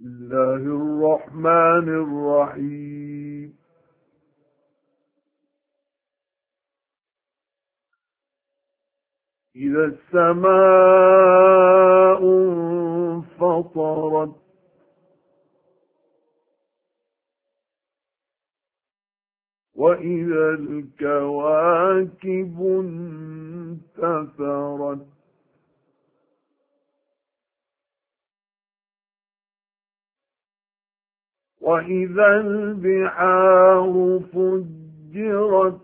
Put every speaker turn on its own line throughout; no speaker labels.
بسم الله الرحمن الرحيم. إذا السماء انفطرت وإذا الكواكب انتثرت وإذا البحار فجرت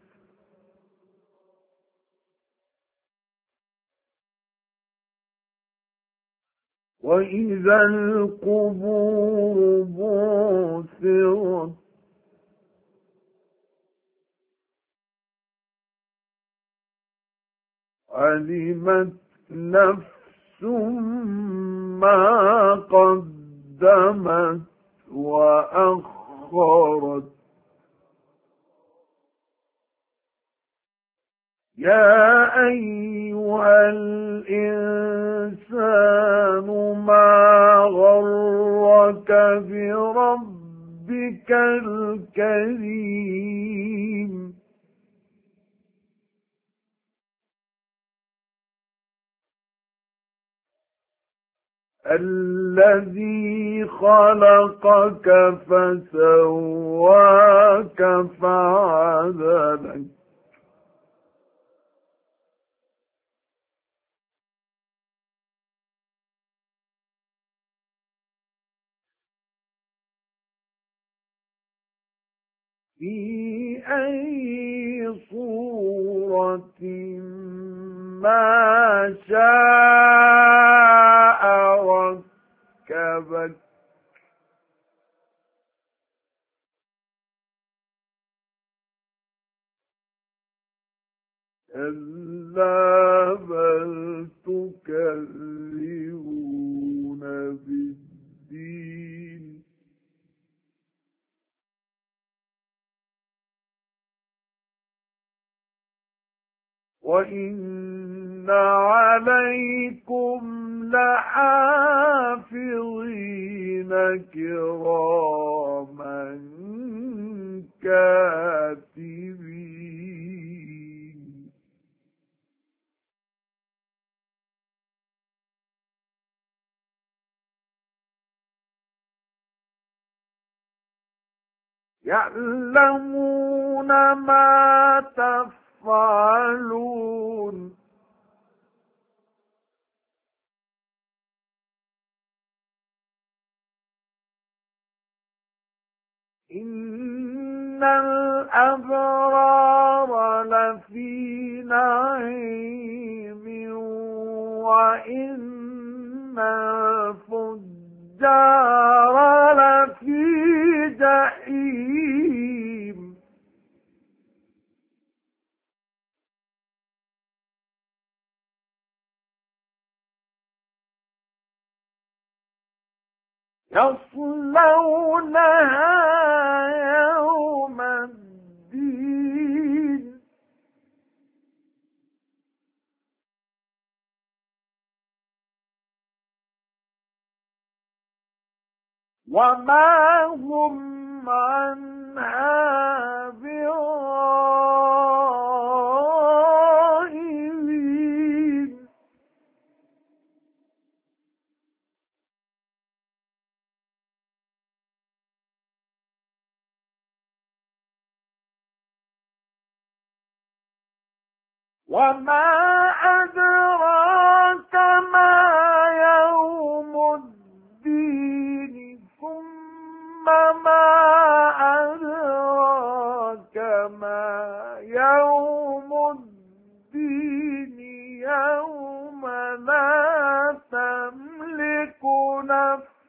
وإذا القبور بعثرت علمت نفس ما قدمت وأخرت يا أيها الإنسان ما غرك بربك الكريم الذي خلقك فسواك فعدلك في أي صورة ما شاء ركبك كلا بل تكذبون بالدين وإن عليكم لحافظين كراما كاتبين يعلمون ما تفعلون إن الأبرار لفي نعيم وإن الفجار لفي جحيم يصلونها يوم الدين وما هم عنها بغائبين وما أدراك ما يوم الدين ثم ما أدراك ما يوم الدين يوم لا تملك نفس